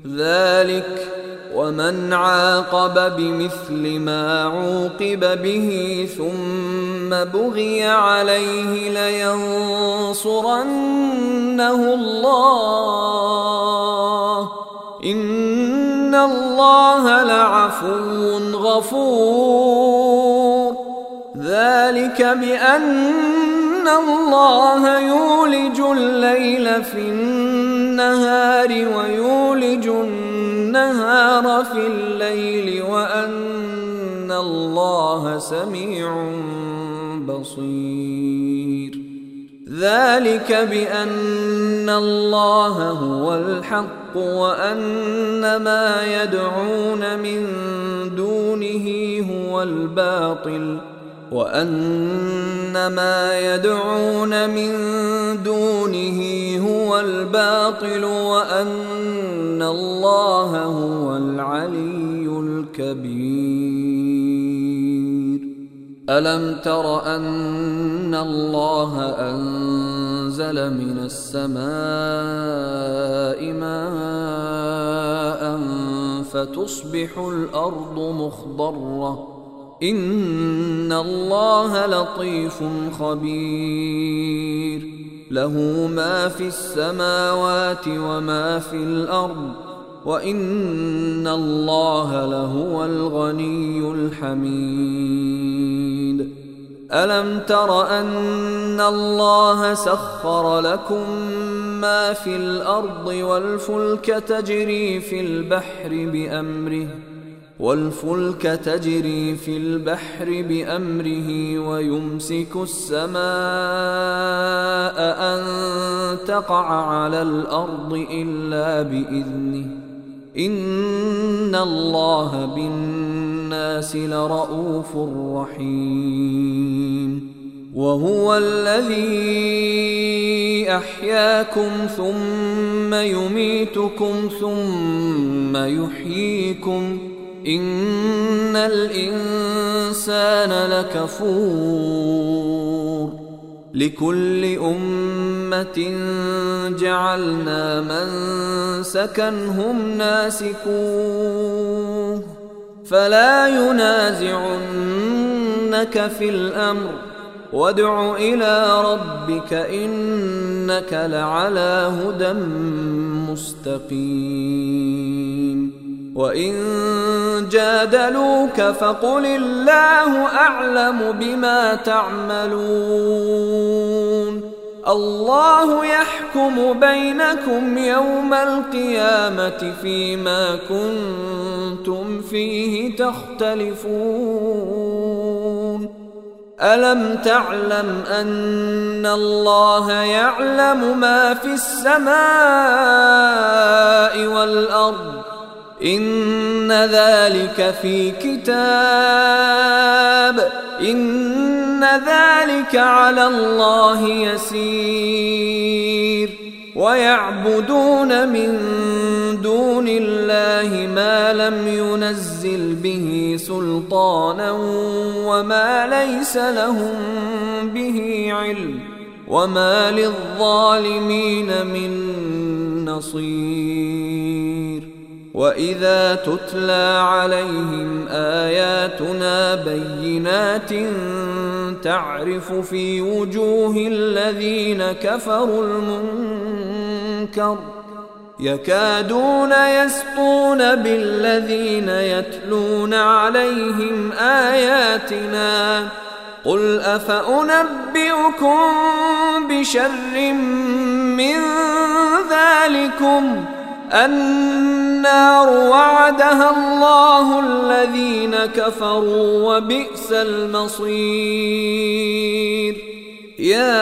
ذلك ومن عاقب بمثل ما عوقب به ثم بغي عليه لينصرنه الله إن الله لعفو غفور. ذلك بأن الله يولج الليل في النهار ويولج النهار في الليل وأن الله سميع بصير. ذلك بأن الله هو الحق وأن ما يدعون من دونه هو الباطل وأن الله هو العلي الكبير. ألم تر أن الله أنزل من السماء ماء فتصبح الأرض مخضرة إن الله لطيف خبير. له ما في السماوات وما في الأرض وإن الله لهو الغني الحميد. ألم تر أن الله سخر لكم ما في الأرض والفلك تجري في البحر بأمره ويمسك السماء أن تقع على الأرض إلا بإذنه إن الله بالناس لرءوف رحيم. وهو الذي أحياكم ثم يميتكم ثم يحييكم إن الإنسان لكفور. لكل أمة جعلنا منسكا هم ناسكوه فلا ينازعنك في الأمر وادع إلى ربك إنك لعلى هدى مستقيم. وإن جادلوك فقل الله أعلم بما تعملون الله يحكم بينكم يوم القيامة فيما كنتم فيه تختلفون. ألم تعلم أن الله يعلم ما في السماء والأرض إن ذلك في كتاب إن ذلك على الله يسير. ويعبدون من دون الله ما لم ينزل به سلطانا وما ليس لهم به علم وما للظالمين من نصير. وإذا تتلى عليهم آياتنا بينات تعرف في وجوه الذين كفروا المنكر يكادون يسطون بالذين يتلون عليهم آياتنا قل أفأنبئكم بشر من ذلكم النار وعدها الله الذين كفروا وبئس المصير.